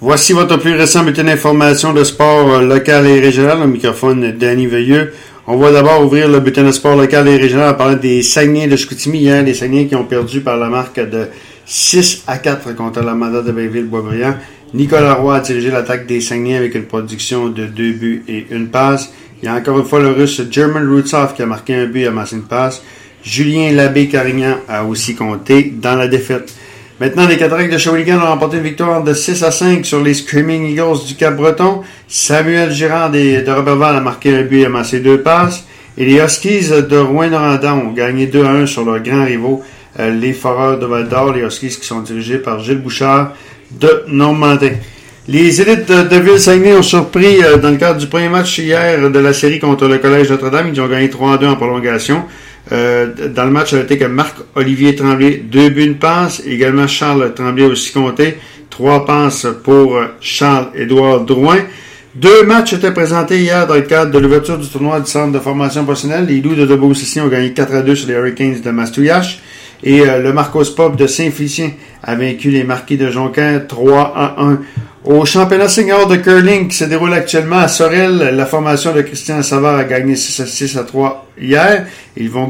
Voici votre plus récent bulletin d'information de sport local et régional. Au microphone, Danny Veilleux. On va d'abord ouvrir le bulletin de sport local et régional en parlant des Saguenay de Chicoutimi. Hier, les Saguenay qui ont perdu par la marque de 6-4 contre l'Armada de Baie-Ville-Boisbriand. Nicolas Roy a dirigé l'attaque des Saguenay avec une production de 2 buts et une passe. Il y a encore une fois le Russe German Rutsov qui a marqué un but et amassé une passe. Julien Labbé-Carignan a aussi compté dans la défaite. Maintenant, les Cataractes de Shawinigan ont remporté une victoire de 6-5 sur les Screaming Eagles du Cap-Breton. Samuel Girard de Roberval a marqué un but et amassé 2 passes. Et les Huskies de Rouyn-Noranda ont gagné 2-1 sur leurs grands rivaux, les Foreurs de Val-d'Or, les Huskies qui sont dirigés par Gilles Bouchard de Normandin. Les élites de Ville-Saguenay ont surpris dans le cadre du premier match hier de la série contre le Collège Notre-Dame. Ils ont gagné 3-2 en prolongation. Dans le match, a été que Marc-Olivier Tremblay, 2 buts, une passe. Également, Charles Tremblay aussi compté. 3 passes pour Charles-Édouard Drouin. 2 matchs étaient présentés hier dans le cadre de l'ouverture du tournoi du centre de formation professionnelle. Les Loups de Debout-Sissi ont gagné 4-2 sur les Hurricanes de Mastouillache. Et le Marcos Pop de Saint-Félicien a vaincu les Marquis de Jonquière 3-1. Au championnat senior de curling qui se déroule actuellement à Sorel, la formation de Christian Savard a gagné 6-3 hier. Ils vont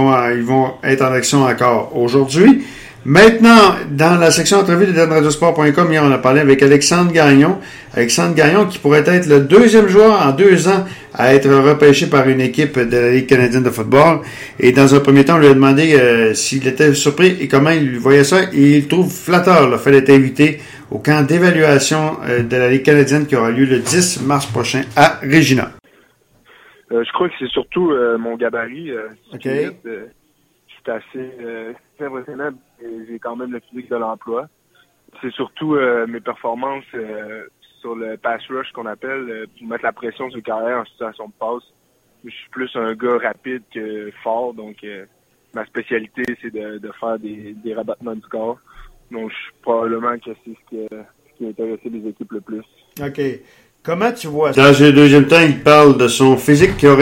être en action encore aujourd'hui. Maintenant, dans la section entrevue de danradiosport.com, hier on a parlé avec Alexandre Gagnon. Alexandre Gagnon qui pourrait être le deuxième joueur en 2 ans à être repêché par une équipe de la Ligue canadienne de football. Et dans un premier temps, on lui a demandé s'il était surpris et comment il voyait ça. Et il trouve flatteur le fait d'être invité au camp d'évaluation de la Ligue canadienne qui aura lieu le 10 mars prochain à Regina. Je crois que c'est surtout mon gabarit. Okay. C'est assez impressionnant. J'ai quand même le physique de l'emploi. C'est surtout mes performances sur le pass rush qu'on appelle, pour mettre la pression sur le carrière en situation de passe. Je suis plus un gars rapide que fort, donc ma spécialité c'est de faire des rabattements du corps. Donc je suis probablement que c'est ce qui intéresse les équipes le plus. OK. Comment tu vois ça? Dans le deuxième temps, il parle de son physique qui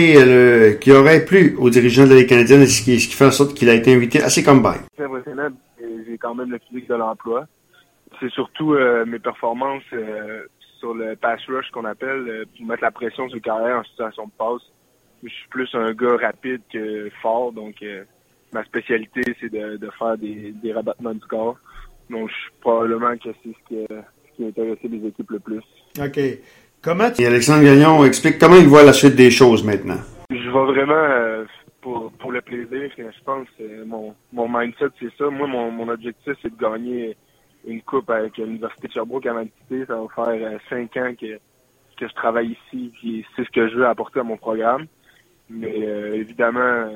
aurait plu aux dirigeants de la Ligue canadienne, ce qui fait en sorte qu'il a été invité à ses combines. C'est impressionnant. J'ai quand même le physique de l'emploi. C'est surtout mes performances sur le pass rush qu'on appelle, pour mettre la pression sur le carrière en situation de passe. Je suis plus un gars rapide que fort, donc ma spécialité c'est de faire des rabattements du corps. Donc je suis probablement que c'est ce qui intéresse les équipes le plus. OK. Et Alexandre Gagnon explique comment il voit la suite des choses maintenant. Je vais vraiment pour le plaisir. Je pense que mon mindset, c'est ça. Moi, mon objectif, c'est de gagner une coupe avec l'Université de Sherbrooke à Manistee. Ça va faire 5 ans que je travaille ici, puis c'est ce que je veux apporter à mon programme. Mais évidemment,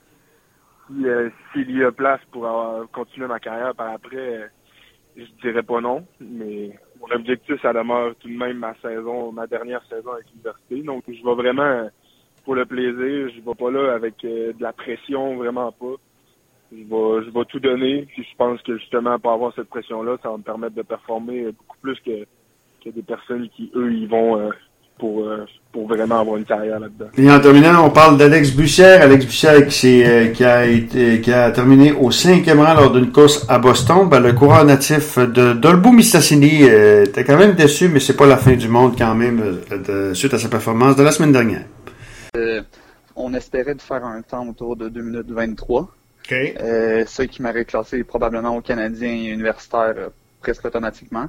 s'il y a place pour continuer ma carrière par après, je dirais pas non. Mais mon objectif, ça demeure tout de même ma dernière saison avec l'université. Donc, je vais vraiment pour le plaisir. Je vais pas là avec de la pression, vraiment pas. Je vais tout donner. Puis je pense que justement, pour avoir cette pression-là, ça va me permettre de performer beaucoup plus que des personnes qui, eux, y vont pour vraiment avoir une carrière là-dedans. Et en terminant, on parle d'Alex Bussière. Alex Bussière qui a terminé au 5e rang lors d'une course à Boston. Le coureur natif de Dolbeau-Mistassini était quand même déçu, mais c'est pas la fin du monde quand même suite à sa performance de la semaine dernière. On espérait de faire un temps autour de 2 minutes 23. Okay. Ce qui m'aurait classé probablement au Canadien universitaire presque automatiquement.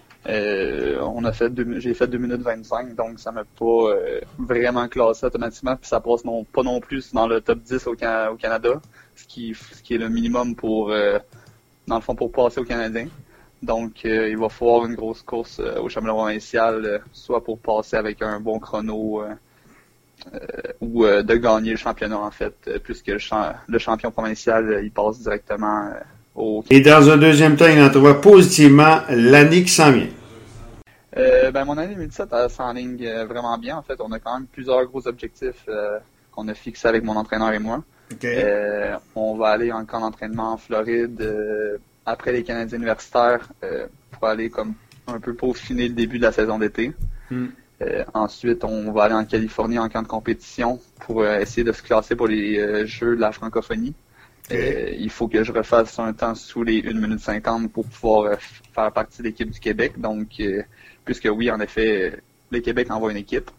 J'ai fait 2 minutes 25, donc ça m'a pas vraiment classé automatiquement, puis ça passe pas non plus dans le top 10 au Canada, ce qui est le minimum pour dans le fond pour passer au Canadien. Donc il va falloir une grosse course au championnat provincial, soit pour passer avec un bon chrono ou de gagner le championnat en fait, puisque le champion provincial il passe directement Et dans un deuxième temps, il entrevoit positivement l'année qui s'en vient. Mon année 2017 elle s'enligne vraiment bien. En fait, on a quand même plusieurs gros objectifs qu'on a fixés avec mon entraîneur et moi. Okay. On va aller en camp d'entraînement en Floride après les Canadiens universitaires pour aller comme un peu peaufiner le début de la saison d'été. Ensuite, on va aller en Californie en camp de compétition pour essayer de se classer pour les Jeux de la francophonie. Il faut que je refasse un temps sous les 1 minute 50 pour pouvoir faire partie de l'équipe du Québec. Donc, puisque oui, en effet, le Québec envoie une équipe.